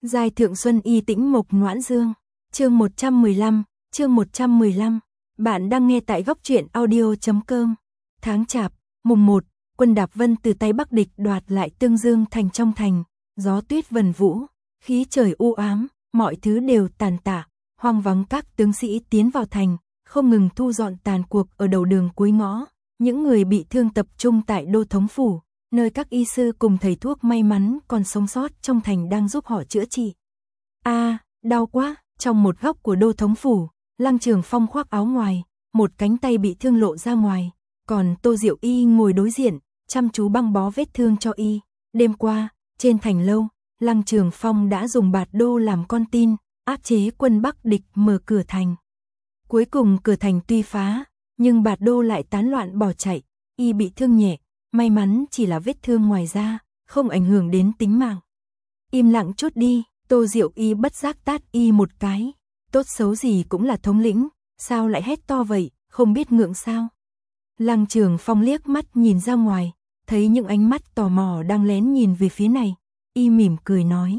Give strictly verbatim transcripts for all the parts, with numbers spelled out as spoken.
Giai thượng xuân y tĩnh mộc noãn dương. Chương một trăm mười lăm, chương một trăm mười lăm. Bạn đang nghe tại góc truyện audio chấm com. Tháng Chạp, mùng một, quân Đạp Vân từ tay Bắc địch đoạt lại Tương Dương thành trong thành, gió tuyết vần vũ, khí trời u ám, mọi thứ đều tàn tạ, hoang vắng các tướng sĩ tiến vào thành, không ngừng thu dọn tàn cuộc ở đầu đường cuối ngõ, những người bị thương tập trung tại Đô Thống phủ, nơi các y sư cùng thầy thuốc may mắn còn sống sót trong thành đang giúp họ chữa trị. A, à, đau quá, trong một góc của Đô Thống phủ, Lăng Trường Phong khoác áo ngoài, một cánh tay bị thương lộ ra ngoài, còn Tô Diệu Y ngồi đối diện, chăm chú băng bó vết thương cho y. Đêm qua, trên thành lâu, Lăng Trường Phong đã dùng bạt đô làm con tin, áp chế quân Bắc địch mở cửa thành. Cuối cùng cửa thành tuy phá, nhưng bạt đô lại tán loạn bỏ chạy, y bị thương nhẹ, may mắn chỉ là vết thương ngoài da, không ảnh hưởng đến tính mạng. Im lặng chút đi, Tô Diệu Y bất giác tát y một cái, tốt xấu gì cũng là thống lĩnh, sao lại hét to vậy, không biết ngượng sao. Lăng Trường Phong liếc mắt nhìn ra ngoài, thấy những ánh mắt tò mò đang lén nhìn về phía này, y mỉm cười nói.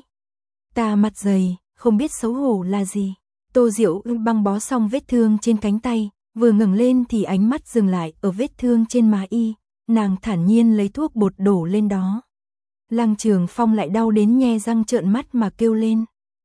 Ta mặt dày, không biết xấu hổ là gì. Tô Diệu Y băng bó xong vết thương trên cánh tay, vừa ngẩng lên thì ánh mắt dừng lại ở vết thương trên má y, nàng thản nhiên lấy thuốc bột đổ lên đó. Lăng Trường Phong lại đau đến nhe răng trợn mắt mà kêu lên.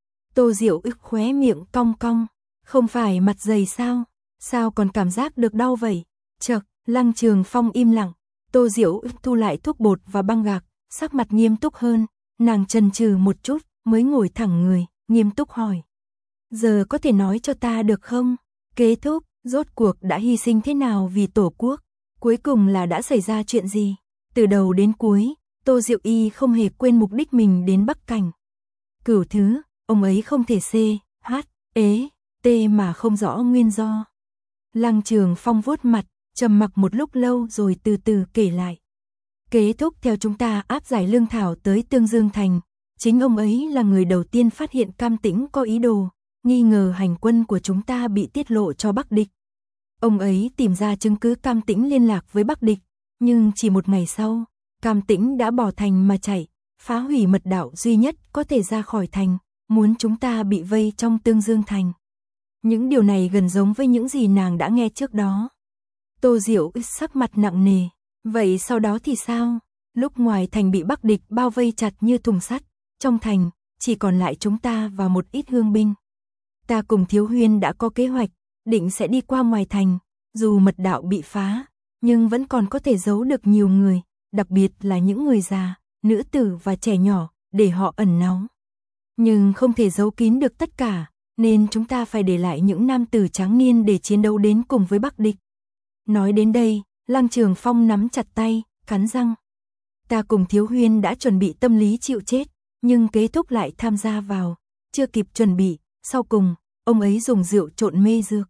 Tô Diệu Y khóe miệng cong cong, không phải mặt dày sao, sao còn cảm giác được đau vậy? Chậc, Lăng Trường Phong im lặng, Tô Diệu Y thu lại thuốc bột và băng gạc, sắc mặt nghiêm túc hơn, nàng chần chừ một chút, mới ngồi thẳng người, nghiêm túc hỏi. Giờ có thể nói cho ta được không? Kết thúc, rốt cuộc đã hy sinh thế nào vì Tổ quốc? Cuối cùng là đã xảy ra chuyện gì? Từ đầu đến cuối, Tô Diệu Y không hề quên mục đích mình đến Bắc Cảnh. Cửu thứ, ông ấy không thể C, H, ế, T mà không rõ nguyên do. Lăng Trường Phong vuốt mặt, trầm mặc một lúc lâu rồi từ từ kể lại. Kết thúc theo chúng ta áp giải lương thảo tới Tương Dương thành, chính ông ấy là người đầu tiên phát hiện Cam Tĩnh có ý đồ, nghi ngờ hành quân của chúng ta bị tiết lộ cho Bắc địch. Ông ấy tìm ra chứng cứ Cam Tĩnh liên lạc với Bắc địch, nhưng chỉ một ngày sau, Cam Tĩnh đã bỏ thành mà chạy, phá hủy mật đạo duy nhất có thể ra khỏi thành, muốn chúng ta bị vây trong Tương Dương thành. Những điều này gần giống với những gì nàng đã nghe trước đó. Tô Diệu Y sắc mặt nặng nề, vậy sau đó thì sao? Lúc ngoài thành bị Bắc địch bao vây chặt như thùng sắt, trong thành chỉ còn lại chúng ta và một ít hương binh. Ta cùng Thiếu Huyên đã có kế hoạch, định sẽ đi qua ngoài thành, dù mật đạo bị phá, nhưng vẫn còn có thể giấu được nhiều người, đặc biệt là những người già, nữ tử và trẻ nhỏ, để họ ẩn náu. Nhưng không thể giấu kín được tất cả, nên chúng ta phải để lại những nam tử tráng niên để chiến đấu đến cùng với Bắc địch. Nói đến đây, Lăng Trường Phong nắm chặt tay, cắn răng. Ta cùng Thiếu Huyên đã chuẩn bị tâm lý chịu chết, nhưng Kế Thúc lại tham gia vào, chưa kịp chuẩn bị, sau cùng, ông ấy dùng rượu trộn mê dược.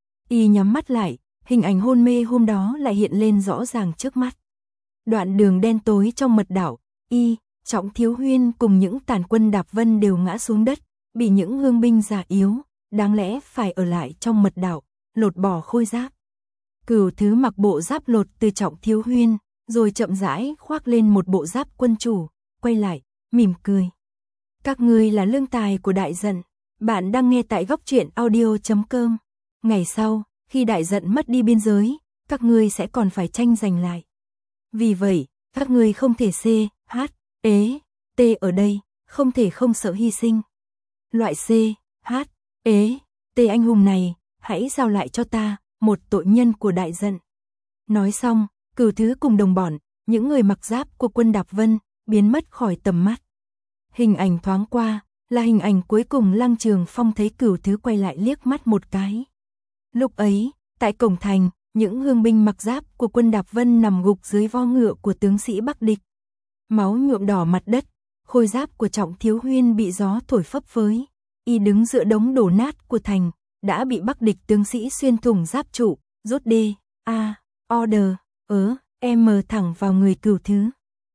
Y nhắm mắt lại, hình ảnh hôn mê hôm đó lại hiện lên rõ ràng trước mắt. Đoạn đường đen tối trong mật đảo, Y, Trọng Thiếu Huyên cùng những tàn quân Đạp Vân đều ngã xuống đất, bị những hương binh già yếu, đáng lẽ phải ở lại trong mật đảo, lột bỏ khôi giáp. Cửu thứ mặc bộ giáp lột từ Trọng Thiếu Huyên, rồi chậm rãi khoác lên một bộ giáp quân chủ, quay lại, mỉm cười. Các ngươi là lương tài của đại dận, bạn đang nghe tại góc truyện audio chấm com. Ngày sau, khi đại dận mất đi biên giới, các ngươi sẽ còn phải tranh giành lại. Vì vậy, các ngươi không thể C, H, ế, T ở đây, không thể không sợ hy sinh. Loại C, H, ế, T anh hùng này, hãy giao lại cho ta, một tội nhân của đại dận. Nói xong, Cửu thứ cùng đồng bọn, những người mặc giáp của quân Đạp Vân, biến mất khỏi tầm mắt. Hình ảnh thoáng qua, là hình ảnh cuối cùng Lăng Trường Phong thấy Cửu thứ quay lại liếc mắt một cái. Lúc ấy, tại cổng thành, những hương binh mặc giáp của quân Đạp Vân nằm gục dưới vo ngựa của tướng sĩ Bắc địch. Máu nhuộm đỏ mặt đất, khôi giáp của Trọng Thiếu Huyên bị gió thổi phấp phới. Y đứng giữa đống đổ nát của thành, đã bị Bắc địch tướng sĩ xuyên thủng giáp trụ, rút D, A, order, ớ, M thẳng vào người Cửu thứ.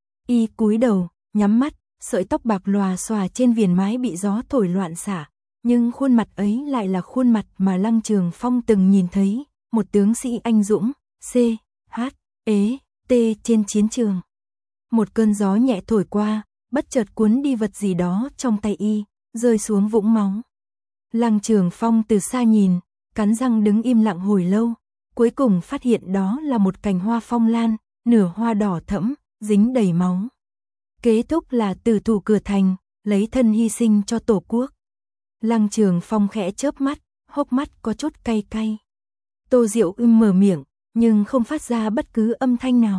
Y cúi đầu, nhắm mắt, sợi tóc bạc lòa xòa trên viền mái bị gió thổi loạn xả, nhưng khuôn mặt ấy lại là khuôn mặt mà Lăng Trường Phong từng nhìn thấy, một tướng sĩ anh dũng, C, H, ế, T trên chiến trường. Một cơn gió nhẹ thổi qua, bất chợt cuốn đi vật gì đó trong tay y, rơi xuống vũng máu. Lăng Trường Phong từ xa nhìn, cắn răng đứng im lặng hồi lâu, cuối cùng phát hiện đó là một cành hoa phong lan, nửa hoa đỏ thẫm, dính đầy máu. Kế thúc là tử thủ cửa thành, lấy thân hy sinh cho Tổ quốc. Lăng Trường Phong khẽ chớp mắt, hốc mắt có chút cay cay. Tô Diệu Ưm mở miệng, nhưng không phát ra bất cứ âm thanh nào.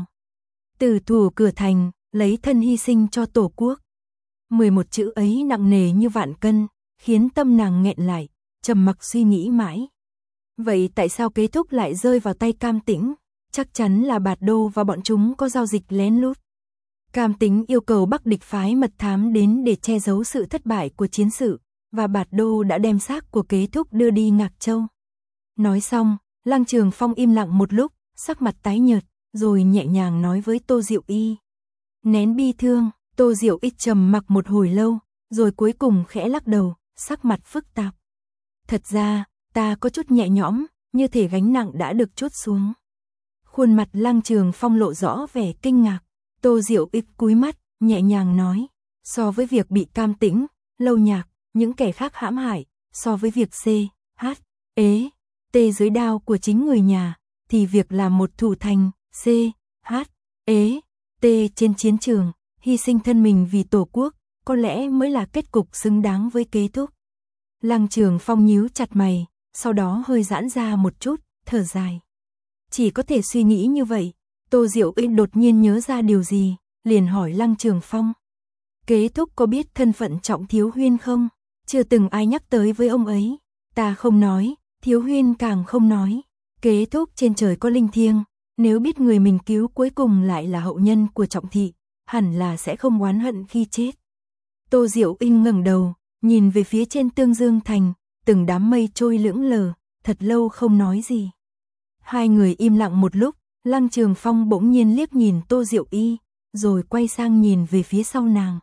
Tử thủ cửa thành, lấy thân hy sinh cho Tổ quốc. mười một chữ ấy nặng nề như vạn cân, khiến tâm nàng nghẹn lại, trầm mặc suy nghĩ mãi. Vậy tại sao Kế thúc lại rơi vào tay Cam Tĩnh? Chắc chắn là Bạt Đô và bọn chúng có giao dịch lén lút. Cam Tĩnh yêu cầu Bắc địch phái mật thám đến để che giấu sự thất bại của chiến sự, và Bạt Đô đã đem xác của Kế thúc đưa đi Ngạc Châu. Nói xong, Lăng Trường Phong im lặng một lúc, sắc mặt tái nhợt, rồi nhẹ nhàng nói với Tô Diệu Y. Nén bi thương, Tô Diệu Y trầm mặc một hồi lâu, rồi cuối cùng khẽ lắc đầu, sắc mặt phức tạp. Thật ra, ta có chút nhẹ nhõm, như thể gánh nặng đã được trút xuống. Khuôn mặt Lăng Trường Phong lộ rõ vẻ kinh ngạc. Tô Diệu Y cúi mắt, nhẹ nhàng nói, so với việc bị Cam Tĩnh, Lâu Nhạc, những kẻ khác hãm hại, so với việc C, H, ế, T dưới đao của chính người nhà, thì việc làm một thủ thành, C, H, ế, T trên chiến trường, hy sinh thân mình vì Tổ quốc, có lẽ mới là kết cục xứng đáng với Kế thúc. Lăng Trường Phong nhíu chặt mày, sau đó hơi giãn ra một chút, thở dài. Chỉ có thể suy nghĩ như vậy. Tô Diệu Y đột nhiên nhớ ra điều gì, liền hỏi Lăng Trường Phong. Kế thúc có biết thân phận Trọng Thiếu Huyên không? Chưa từng ai nhắc tới với ông ấy. Ta không nói, Thiếu Huyên càng không nói. Kế thúc trên trời có linh thiêng, nếu biết người mình cứu cuối cùng lại là hậu nhân của Trọng Thị, hẳn là sẽ không oán hận khi chết. Tô Diệu Y ngẩng đầu, nhìn về phía trên Tương Dương Thành, từng đám mây trôi lững lờ, thật lâu không nói gì. Hai người im lặng một lúc, Lăng Trường Phong bỗng nhiên liếc nhìn Tô Diệu Y, rồi quay sang nhìn về phía sau nàng.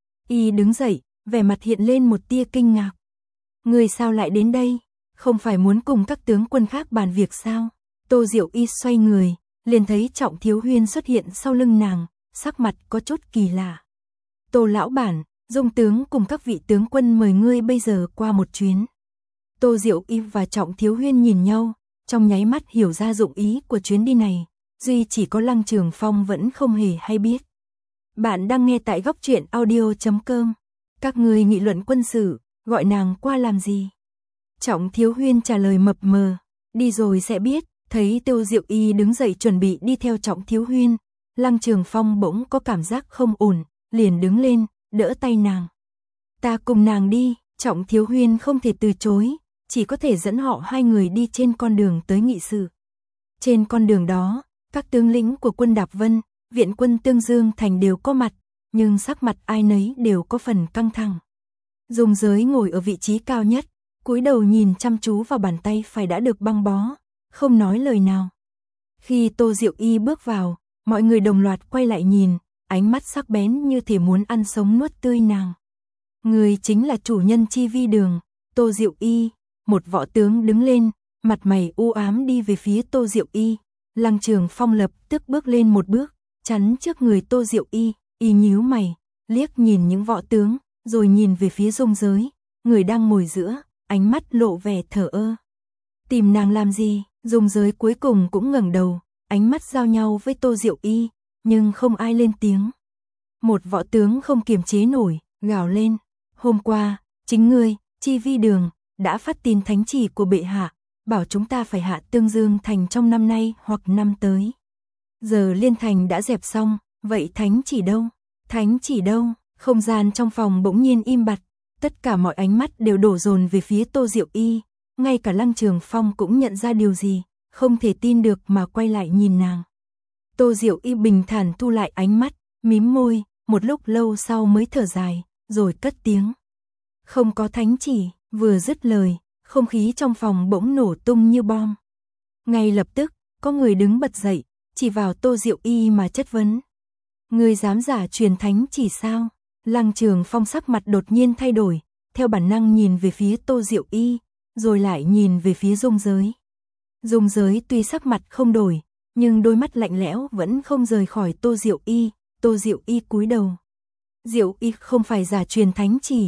Y đứng dậy, vẻ mặt hiện lên một tia kinh ngạc. Người sao lại đến đây? Không phải muốn cùng các tướng quân khác bàn việc sao? Tô Diệu Y xoay người, liền thấy Trọng Thiếu Huyên xuất hiện sau lưng nàng, sắc mặt có chút kỳ lạ. Tô lão bản, Dung tướng cùng các vị tướng quân mời ngươi bây giờ qua một chuyến. Tô Diệu Y và Trọng Thiếu Huyên nhìn nhau, trong nháy mắt hiểu ra dụng ý của chuyến đi này. Duy chỉ có Lăng Trường Phong vẫn không hề hay biết. Bạn đang nghe tại góc truyện audio chấm com. Các người nghị luận quân sự, gọi nàng qua làm gì? Trọng Thiếu Huyên trả lời mập mờ. Đi rồi sẽ biết. Thấy Tô Diệu Y đứng dậy chuẩn bị đi theo Trọng Thiếu Huyên, Lăng Trường Phong bỗng có cảm giác không ổn, liền đứng lên, đỡ tay nàng. Ta cùng nàng đi. Trọng Thiếu Huyên không thể từ chối, chỉ có thể dẫn họ hai người đi trên con đường tới nghị sự. Trên con đường đó, các tướng lĩnh của quân Đạp Vân, viện quân Tương Dương Thành đều có mặt, nhưng sắc mặt ai nấy đều có phần căng thẳng. Dung Giới ngồi ở vị trí cao nhất, cúi đầu nhìn chăm chú vào bàn tay phải đã được băng bó, không nói lời nào. Khi Tô Diệu Y bước vào, mọi người đồng loạt quay lại nhìn, ánh mắt sắc bén như thể muốn ăn sống nuốt tươi nàng. Người chính là chủ nhân Chi Vi Đường, Tô Diệu Y. Một võ tướng đứng lên, mặt mày u ám đi về phía Tô Diệu Y. Lăng Trường Phong lập tức bước lên một bước, chắn trước người Tô Diệu Y, y nhíu mày, liếc nhìn những võ tướng, rồi nhìn về phía Dung Giới, người đang ngồi giữa, ánh mắt lộ vẻ thờ ơ. Tìm nàng làm gì? Dung Giới cuối cùng cũng ngẩng đầu, ánh mắt giao nhau với Tô Diệu Y, nhưng không ai lên tiếng. Một võ tướng không kiềm chế nổi, gào lên, hôm qua, chính ngươi, Chi Vi Đường, đã phát tin thánh chỉ của bệ hạ, bảo chúng ta phải hạ Tương Dương Thành trong năm nay hoặc năm tới. Giờ Liên Thành đã dẹp xong, vậy thánh chỉ đâu? Thánh chỉ đâu? Không gian trong phòng bỗng nhiên im bặt, tất cả mọi ánh mắt đều đổ dồn về phía Tô Diệu Y, ngay cả Lăng Trường Phong cũng nhận ra điều gì, không thể tin được mà quay lại nhìn nàng. Tô Diệu Y bình thản thu lại ánh mắt, mím môi, một lúc lâu sau mới thở dài, rồi cất tiếng. Không có thánh chỉ. Vừa dứt lời, không khí trong phòng bỗng nổ tung như bom. Ngay lập tức, có người đứng bật dậy, chỉ vào Tô Diệu Y mà chất vấn. Người dám giả truyền thánh chỉ sao? Lăng Trường Phong sắc mặt đột nhiên thay đổi, theo bản năng nhìn về phía Tô Diệu Y, rồi lại nhìn về phía Dung Giới. Dung Giới tuy sắc mặt không đổi, nhưng đôi mắt lạnh lẽo vẫn không rời khỏi Tô Diệu Y. Tô Diệu Y cúi đầu. Diệu Y không phải giả truyền thánh chỉ,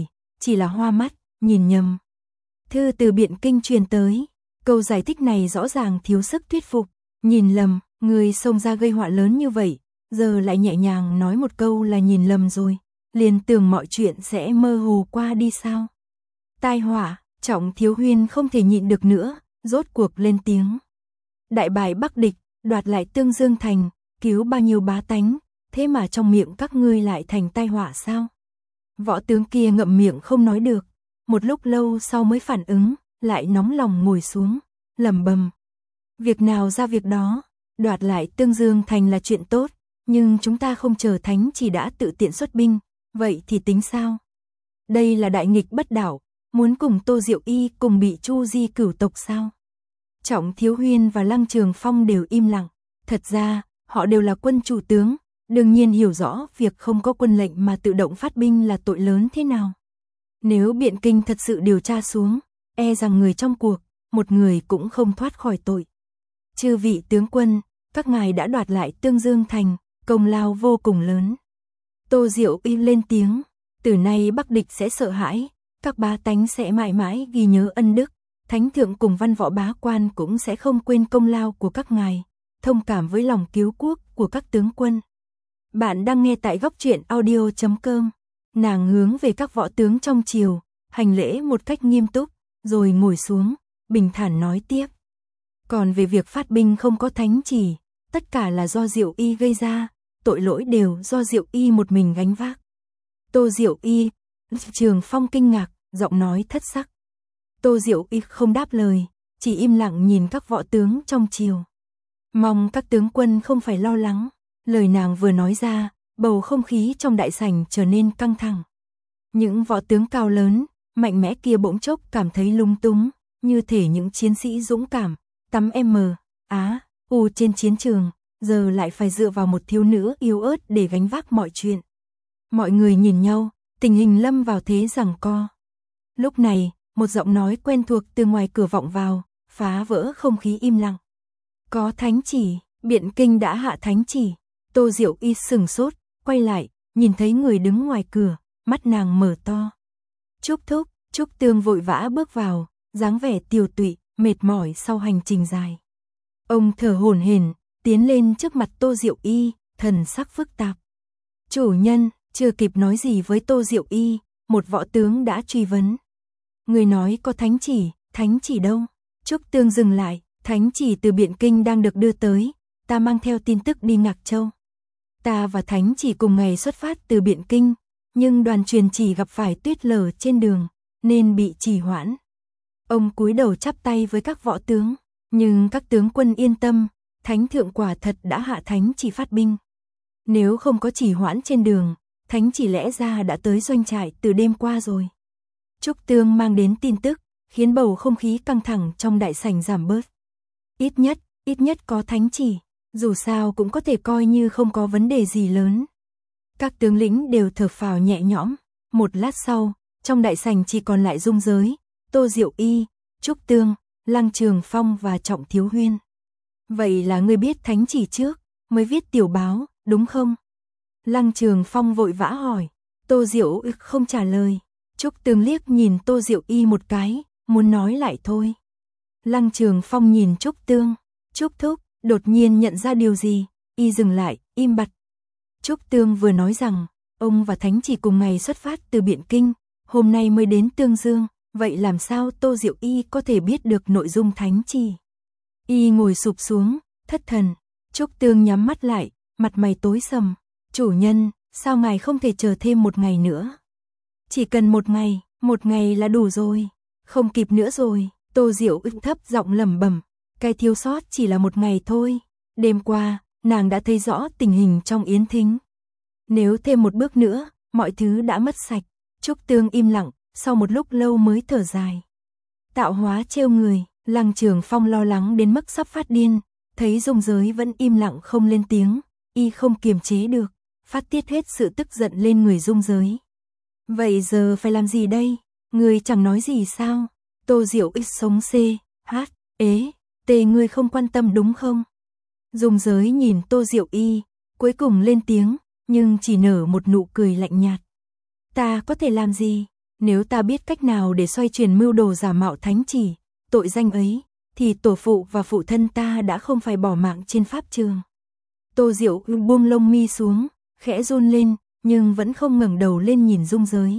chỉ là hoa mắt, nhìn nhầm. Thư từ Biện Kinh truyền tới, câu giải thích này rõ ràng thiếu sức thuyết phục, nhìn lầm, người xông ra gây họa lớn như vậy, giờ lại nhẹ nhàng nói một câu là nhìn lầm rồi, liền tưởng mọi chuyện sẽ mơ hồ qua đi sao. Tai họa, Trọng Thiếu Huyên không thể nhịn được nữa, rốt cuộc lên tiếng. Đại bại Bắc địch, đoạt lại Tương Dương thành, cứu bao nhiêu bá tánh, thế mà trong miệng các ngươi lại thành tai họa sao? Võ tướng kia ngậm miệng không nói được, một lúc lâu sau mới phản ứng, lại nóng lòng ngồi xuống, lẩm bẩm. Việc nào ra việc đó, đoạt lại Tương Dương thành là chuyện tốt, nhưng chúng ta không chờ thánh chỉ đã tự tiện xuất binh, vậy thì tính sao? Đây là đại nghịch bất đạo, muốn cùng Tô Diệu Y cùng bị Chu Di cửu tộc sao? Trọng Thiếu Huyên và Lăng Trường Phong đều im lặng, thật ra, họ đều là quân chủ tướng, đương nhiên hiểu rõ việc không có quân lệnh mà tự động phát binh là tội lớn thế nào. Nếu Biện Kinh thật sự điều tra xuống, e rằng người trong cuộc, một người cũng không thoát khỏi tội. Chư vị tướng quân, các ngài đã đoạt lại Tương Dương thành, công lao vô cùng lớn. Tô Diệu Y lên tiếng, từ nay Bắc địch sẽ sợ hãi, các bá tánh sẽ mãi mãi ghi nhớ ân đức, thánh thượng cùng văn võ bá quan cũng sẽ không quên công lao của các ngài, thông cảm với lòng cứu quốc của các tướng quân. Bạn đang nghe tại góc truyện audio chấm com. Nàng hướng về các võ tướng trong triều, hành lễ một cách nghiêm túc, rồi ngồi xuống, bình thản nói tiếp. Còn về việc phát binh không có thánh chỉ, tất cả là do Diệu Y gây ra, tội lỗi đều do Diệu Y một mình gánh vác. Tô Diệu Y, Trường Phong kinh ngạc, giọng nói thất sắc. Tô Diệu Y không đáp lời, chỉ im lặng nhìn các võ tướng trong triều. Mong các tướng quân không phải lo lắng, lời nàng vừa nói ra, bầu không khí trong đại sảnh trở nên căng thẳng. Những võ tướng cao lớn, mạnh mẽ kia bỗng chốc cảm thấy lung túng, như thể những chiến sĩ dũng cảm, tám M, Á, U trên chiến trường, giờ lại phải dựa vào một thiếu nữ yếu ớt để gánh vác mọi chuyện. Mọi người nhìn nhau, tình hình lâm vào thế giằng co. Lúc này, một giọng nói quen thuộc từ ngoài cửa vọng vào, phá vỡ không khí im lặng. Có thánh chỉ, Biện Kinh đã hạ thánh chỉ. Tô Diệu Y sừng sốt, quay lại, nhìn thấy người đứng ngoài cửa, mắt nàng mở to. Trúc thúc, Trúc Tương vội vã bước vào, dáng vẻ tiều tụy, mệt mỏi sau hành trình dài. Ông thở hổn hển, tiến lên trước mặt Tô Diệu Y, thần sắc phức tạp. Chủ nhân, chưa kịp nói gì với Tô Diệu Y, một võ tướng đã truy vấn. Người nói có thánh chỉ, thánh chỉ đâu? Trúc Tương dừng lại, thánh chỉ từ Biện Kinh đang được đưa tới, ta mang theo tin tức đi Ngạc Châu. Ta và thánh chỉ cùng ngày xuất phát từ Biện Kinh, nhưng đoàn truyền chỉ gặp phải tuyết lở trên đường, nên bị trì hoãn. Ông cúi đầu chắp tay với các võ tướng, nhưng các tướng quân yên tâm, thánh thượng quả thật đã hạ thánh chỉ phát binh. Nếu không có trì hoãn trên đường, thánh chỉ lẽ ra đã tới doanh trại từ đêm qua rồi. Trúc Tương mang đến tin tức, khiến bầu không khí căng thẳng trong đại sảnh giảm bớt. Ít nhất, ít nhất có thánh chỉ, dù sao cũng có thể coi như không có vấn đề gì lớn. Các tướng lĩnh đều thở phào nhẹ nhõm, một lát sau, trong đại sảnh chỉ còn lại Dung Giới, Tô Diệu Y, Trúc Tương, Lăng Trường Phong và Trọng Thiếu Huyên. Vậy là ngươi biết thánh chỉ trước, mới viết tiểu báo, đúng không? Lăng Trường Phong vội vã hỏi, Tô Diệu Y không trả lời. Trúc Tương liếc nhìn Tô Diệu Y một cái, muốn nói lại thôi. Lăng Trường Phong nhìn Trúc Tương, Trúc thúc, đột nhiên nhận ra điều gì, y dừng lại, im bặt. Trúc Tương vừa nói rằng, ông và thánh chỉ cùng ngày xuất phát từ Biện Kinh, hôm nay mới đến Tương Dương, vậy làm sao Tô Diệu Y có thể biết được nội dung thánh chỉ? Y ngồi sụp xuống, thất thần. Trúc Tương nhắm mắt lại, mặt mày tối sầm. Chủ nhân, sao ngài không thể chờ thêm một ngày nữa? Chỉ cần một ngày, một ngày là đủ rồi. Không kịp nữa rồi. Tô Diệu Y thấp giọng lẩm bẩm, cái thiếu sót chỉ là một ngày thôi. Đêm qua, nàng đã thấy rõ tình hình trong Yến Thính. Nếu thêm một bước nữa, mọi thứ đã mất sạch. Trúc Tương im lặng, sau một lúc lâu mới thở dài. Tạo hóa trêu người, Lăng Trường Phong lo lắng đến mức sắp phát điên, thấy Dung Giới vẫn im lặng không lên tiếng, y không kiềm chế được, phát tiết hết sự tức giận lên người Dung Giới. Vậy giờ phải làm gì đây? Người chẳng nói gì sao? Tô Diệu Y sống C, H, ế, tê ngươi không quan tâm đúng không? Dung Giới nhìn Tô Diệu Y, cuối cùng lên tiếng, nhưng chỉ nở một nụ cười lạnh nhạt. Ta có thể làm gì? Nếu ta biết cách nào để xoay chuyển mưu đồ giả mạo thánh chỉ, tội danh ấy, thì tổ phụ và phụ thân ta đã không phải bỏ mạng trên pháp trường. Tô Diệu buông lông mi xuống, khẽ run lên, nhưng vẫn không ngẩng đầu lên nhìn Dung Giới.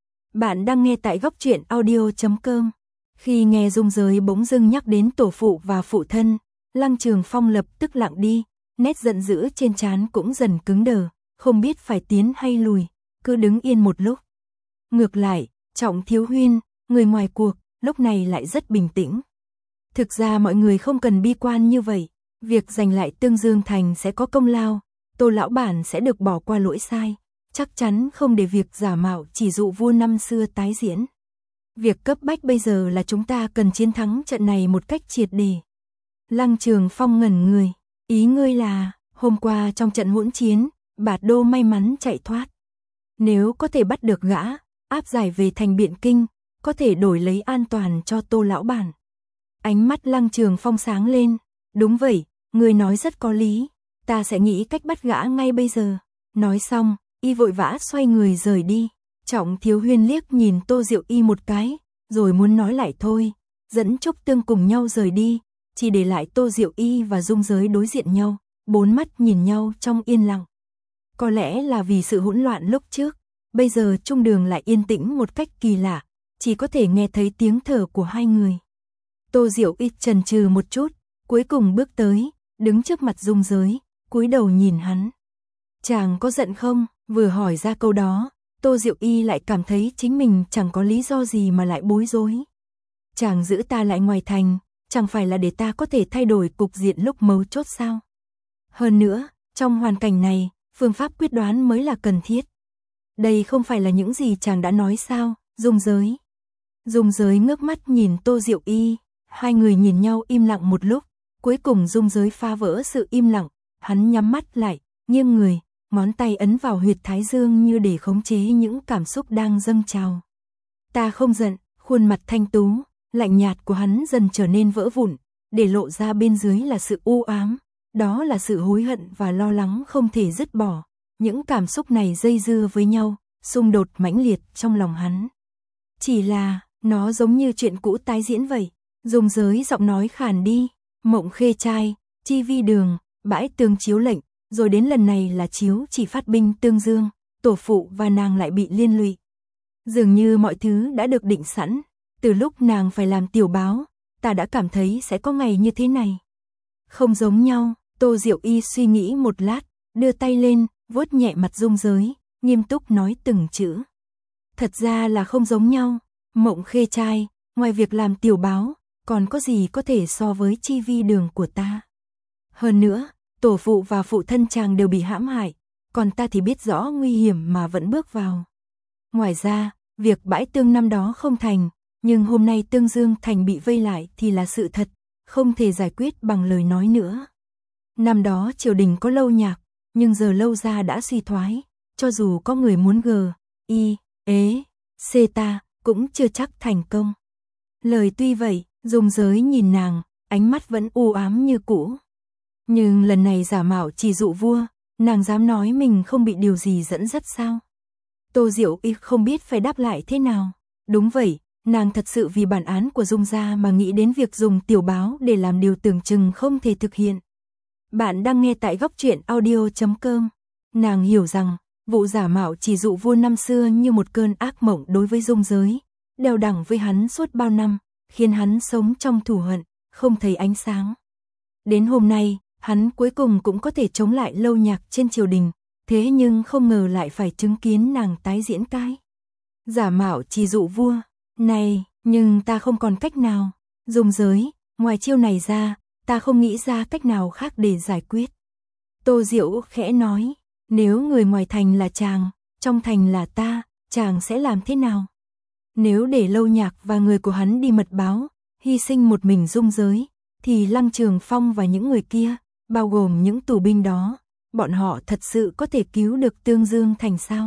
Bạn đang nghe tại góc truyện audio chấm com. Khi nghe Dung Giới bỗng dưng nhắc đến tổ phụ và phụ thân, Lăng Trường Phong lập tức lặng đi, nét giận dữ trên trán cũng dần cứng đờ, không biết phải tiến hay lùi, cứ đứng yên một lúc. Ngược lại, Trọng Thiếu Huyên, người ngoài cuộc, lúc này lại rất bình tĩnh. Thực ra mọi người không cần bi quan như vậy, việc giành lại Tương Dương Thành sẽ có công lao, Tô lão bản sẽ được bỏ qua lỗi sai, chắc chắn không để việc giả mạo chỉ dụ vua năm xưa tái diễn. Việc cấp bách bây giờ là chúng ta cần chiến thắng trận này một cách triệt để. Lăng Trường Phong ngẩn người, ý ngươi là, hôm qua trong trận hỗn chiến, Bạt Đô may mắn chạy thoát. Nếu có thể bắt được gã, áp giải về thành Biện Kinh, có thể đổi lấy an toàn cho Tô lão bản. Ánh mắt Lăng Trường Phong sáng lên, đúng vậy, ngươi nói rất có lý, ta sẽ nghĩ cách bắt gã ngay bây giờ. Nói xong, y vội vã xoay người rời đi. Trọng Thiếu Huyên liếc nhìn Tô Diệu Y một cái, rồi muốn nói lại thôi, dẫn Trúc Tương cùng nhau rời đi, chỉ để lại Tô Diệu Y và Dung Giới đối diện nhau, bốn mắt nhìn nhau trong yên lặng. Có lẽ là vì sự hỗn loạn lúc trước, bây giờ trung đường lại yên tĩnh một cách kỳ lạ, chỉ có thể nghe thấy tiếng thở của hai người. Tô Diệu Y chần chừ một chút, cuối cùng bước tới, đứng trước mặt Dung Giới, cúi đầu nhìn hắn. Chàng có giận không? Vừa hỏi ra câu đó, Tô Diệu Y lại cảm thấy chính mình chẳng có lý do gì mà lại bối rối. Chàng giữ ta lại ngoài thành, chẳng phải là để ta có thể thay đổi cục diện lúc mấu chốt sao? Hơn nữa, trong hoàn cảnh này, phương pháp quyết đoán mới là cần thiết. Đây không phải là những gì chàng đã nói sao, Dung Giới. Dung Giới ngước mắt nhìn Tô Diệu Y, hai người nhìn nhau im lặng một lúc, cuối cùng Dung Giới phá vỡ sự im lặng, hắn nhắm mắt lại, nghiêng người, ngón tay ấn vào huyệt thái dương như để khống chế những cảm xúc đang dâng trào. Ta không giận, khuôn mặt thanh tú, lạnh nhạt của hắn dần trở nên vỡ vụn, để lộ ra bên dưới là sự u ám, đó là sự hối hận và lo lắng không thể dứt bỏ. Những cảm xúc này dây dưa với nhau, xung đột mãnh liệt trong lòng hắn. Chỉ là, nó giống như chuyện cũ tái diễn vậy. Dung Giới giọng nói khàn đi, Mộng Khê Trai, Chi Vi Đường, bãi tường chiếu lệnh, rồi đến lần này là chiếu chỉ phát binh Tương Dương, tổ phụ và nàng lại bị liên lụy. Dường như mọi thứ đã được định sẵn, từ lúc nàng phải làm tiểu báo, ta đã cảm thấy sẽ có ngày như thế này. Không giống nhau, Tô Diệu Y suy nghĩ một lát, đưa tay lên, vuốt nhẹ mặt Dung Giới, nghiêm túc nói từng chữ. Thật ra là không giống nhau, Mộng Khê Trai, ngoài việc làm tiểu báo, còn có gì có thể so với Chi Vi Đường của ta. Hơn nữa, tổ phụ và phụ thân chàng đều bị hãm hại, còn ta thì biết rõ nguy hiểm mà vẫn bước vào. Ngoài ra, việc bãi tương năm đó không thành, nhưng hôm nay Tương Dương Thành bị vây lại thì là sự thật, không thể giải quyết bằng lời nói nữa. Năm đó triều đình có Lâu Nhạc, nhưng giờ Lâu gia đã suy thoái, cho dù có người muốn gờ, y, ế, xê ta, cũng chưa chắc thành công. Lời tuy vậy, Dung Giới nhìn nàng, ánh mắt vẫn u ám như cũ. Nhưng lần này giả mạo chỉ dụ vua, nàng dám nói mình không bị điều gì dẫn dắt sao? Tô Diệu Y không biết phải đáp lại thế nào. Đúng vậy, nàng thật sự vì bản án của Dung gia mà nghĩ đến việc dùng tiểu báo để làm điều tưởng chừng không thể thực hiện. Bạn đang nghe tại góc truyện audio chấm com. Nàng hiểu rằng, vụ giả mạo chỉ dụ vua năm xưa như một cơn ác mộng đối với Dung Giới, đeo đẳng với hắn suốt bao năm, khiến hắn sống trong thù hận, không thấy ánh sáng. Đến hôm nay, hắn cuối cùng cũng có thể chống lại Lâu Nhạc trên triều đình, thế nhưng không ngờ lại phải chứng kiến nàng tái diễn cái giả mạo chỉ dụ vua. Này, nhưng ta không còn cách nào. Dung Giới, ngoài chiêu này ra, ta không nghĩ ra cách nào khác để giải quyết. Tô Diệu khẽ nói, nếu người ngoài thành là chàng, trong thành là ta, chàng sẽ làm thế nào? Nếu để Lâu Nhạc và người của hắn đi mật báo, hy sinh một mình Dung Giới, thì Lăng Trường Phong và những người kia, bao gồm những tù binh đó, bọn họ thật sự có thể cứu được Tương Dương Thành sao?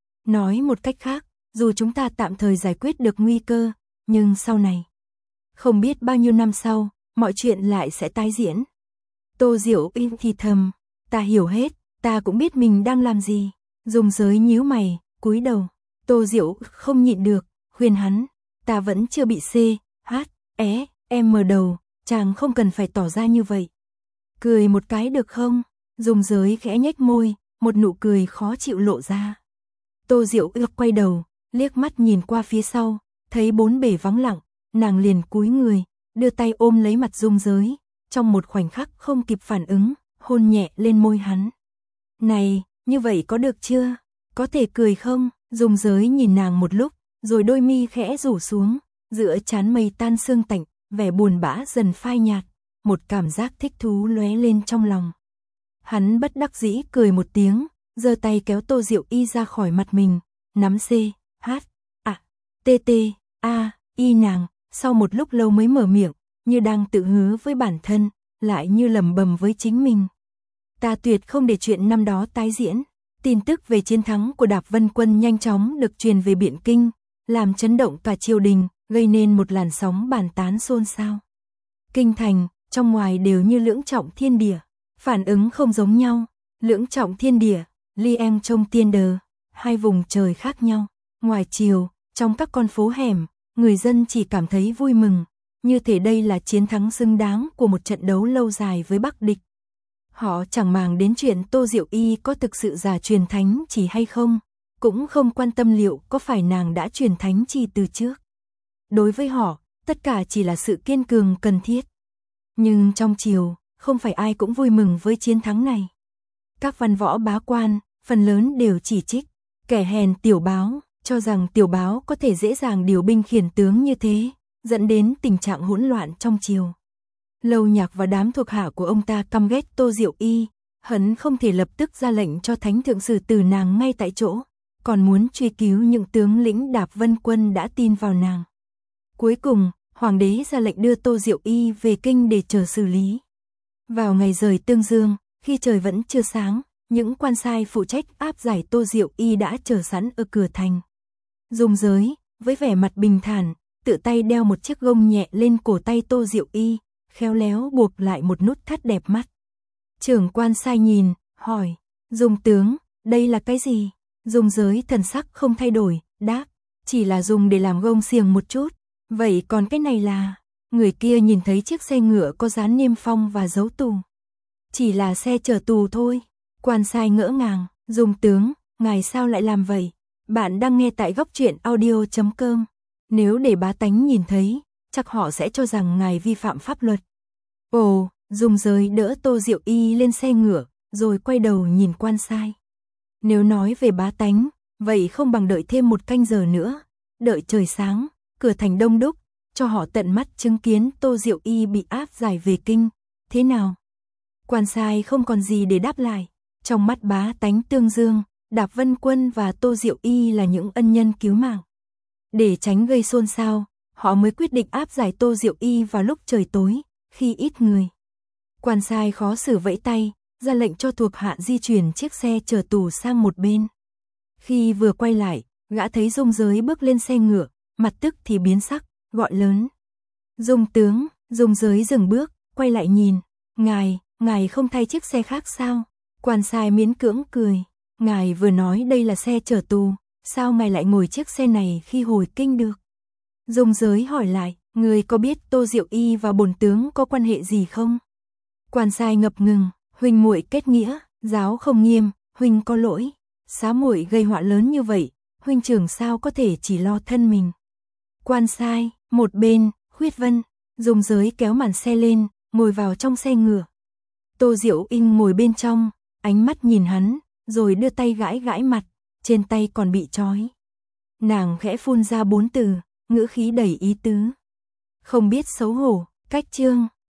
Nói một cách khác, dù chúng ta tạm thời giải quyết được nguy cơ, nhưng sau này, không biết bao nhiêu năm sau, mọi chuyện lại sẽ tái diễn. Tô Diệu im thì thầm, ta hiểu hết, ta cũng biết mình đang làm gì. Dung Giới nhíu mày, cúi đầu. Tô Diệu không nhịn được, khuyên hắn, ta vẫn chưa bị C, H, E, M đầu, chàng không cần phải tỏ ra như vậy. Cười một cái được không? Dung Giới khẽ nhếch môi, một nụ cười khó chịu lộ ra. Tô Diệu ước quay đầu, liếc mắt nhìn qua phía sau, thấy bốn bề vắng lặng, nàng liền cúi người, đưa tay ôm lấy mặt Dung Giới, trong một khoảnh khắc không kịp phản ứng, hôn nhẹ lên môi hắn. Này, như vậy có được chưa? Có thể cười không? Dung Giới nhìn nàng một lúc, rồi đôi mi khẽ rủ xuống, giữa trán mây tan sương tạnh, vẻ buồn bã dần phai nhạt, một cảm giác thích thú lóe lên trong lòng. Hắn bất đắc dĩ cười một tiếng, giơ tay kéo Tô Diệu Y ra khỏi mặt mình, nắm C, H, A, T T, A, Y nàng, sau một lúc lâu mới mở miệng, như đang tự hứa với bản thân, lại như lẩm bẩm với chính mình. Ta tuyệt không để chuyện năm đó tái diễn. Tin tức về chiến thắng của Đạp Vân Quân nhanh chóng được truyền về Biện Kinh, làm chấn động cả triều đình, gây nên một làn sóng bàn tán xôn xao. Kinh thành, trong ngoài đều như lưỡng trọng thiên địa, phản ứng không giống nhau. Lưỡng trọng thiên địa, Li Em trong tiên đờ, hai vùng trời khác nhau. Ngoài triều, trong các con phố hẻm, người dân chỉ cảm thấy vui mừng, như thể đây là chiến thắng xứng đáng của một trận đấu lâu dài với Bắc địch. Họ chẳng màng đến chuyện Tô Diệu Y có thực sự giả truyền thánh chỉ hay không, cũng không quan tâm liệu có phải nàng đã truyền thánh chỉ từ trước. Đối với họ, tất cả chỉ là sự kiên cường cần thiết. Nhưng trong triều, không phải ai cũng vui mừng với chiến thắng này. Các văn võ bá quan, phần lớn đều chỉ trích, kẻ hèn tiểu báo, cho rằng tiểu báo có thể dễ dàng điều binh khiển tướng như thế, dẫn đến tình trạng hỗn loạn trong triều. Lâu Nhạc và đám thuộc hạ của ông ta căm ghét Tô Diệu Y, hắn không thể lập tức ra lệnh cho thánh thượng xử tử nàng ngay tại chỗ, còn muốn truy cứu những tướng lĩnh Đạp Vân Quân đã tin vào nàng. Cuối cùng, hoàng đế ra lệnh đưa Tô Diệu Y về kinh để chờ xử lý. Vào ngày rời Tương Dương, khi trời vẫn chưa sáng, những quan sai phụ trách áp giải Tô Diệu Y đã chờ sẵn ở cửa thành. Dung Giới, với vẻ mặt bình thản, tự tay đeo một chiếc gông nhẹ lên cổ tay Tô Diệu Y, khéo léo buộc lại một nút thắt đẹp mắt. Trưởng quan sai nhìn, hỏi, Dung tướng, đây là cái gì? Dung Giới thần sắc không thay đổi, đáp, chỉ là dùng để làm gông xiềng một chút. Vậy còn cái này là? Người kia nhìn thấy chiếc xe ngựa có dán niêm phong và dấu tù. Chỉ là xe chở tù thôi. Quan sai ngỡ ngàng, Dung tướng, ngài sao lại làm vậy? Bạn đang nghe tại góc truyện audio chấm com. Nếu để bá tánh nhìn thấy, chắc họ sẽ cho rằng ngài vi phạm pháp luật. Ồ, Dung Giới đỡ Tô Diệu Y lên xe ngựa, rồi quay đầu nhìn quan sai. Nếu nói về bá tánh, vậy không bằng đợi thêm một canh giờ nữa, đợi trời sáng, cửa thành đông đúc, cho họ tận mắt chứng kiến Tô Diệu Y bị áp giải về kinh. Thế nào? Quan sai không còn gì để đáp lại. Trong mắt bá tánh Tương Dương, Đạp Vân Quân và Tô Diệu Y là những ân nhân cứu mạng. Để tránh gây xôn xao, họ mới quyết định áp giải Tô Diệu Y vào lúc trời tối, khi ít người. Quan sai khó xử vẫy tay, ra lệnh cho thuộc hạ di chuyển chiếc xe chở tù sang một bên. Khi vừa quay lại, gã thấy Dung Giới bước lên xe ngựa, mặt tức thì biến sắc, gọi lớn. Dung tướng, Dung Giới dừng bước, quay lại nhìn. Ngài, ngài không thay chiếc xe khác sao? Quan sai miễn cưỡng cười. Ngài vừa nói đây là xe chở tù, sao ngài lại ngồi chiếc xe này khi hồi kinh được? Dung Giới hỏi lại, người có biết Tô Diệu Y và bổn tướng có quan hệ gì không? Quan sai ngập ngừng, huynh muội kết nghĩa, giáo không nghiêm, huynh có lỗi. Xá muội gây họa lớn như vậy, huynh trưởng sao có thể chỉ lo thân mình? Quan sai, một bên, Khuyết Vân, Dung Giới kéo màn xe lên, ngồi vào trong xe ngựa. Tô Diệu Y ngồi bên trong, ánh mắt nhìn hắn, rồi đưa tay gãi gãi mặt, trên tay còn bị trói. Nàng khẽ phun ra bốn từ, ngữ khí đầy ý tứ. Không biết xấu hổ, cách chương.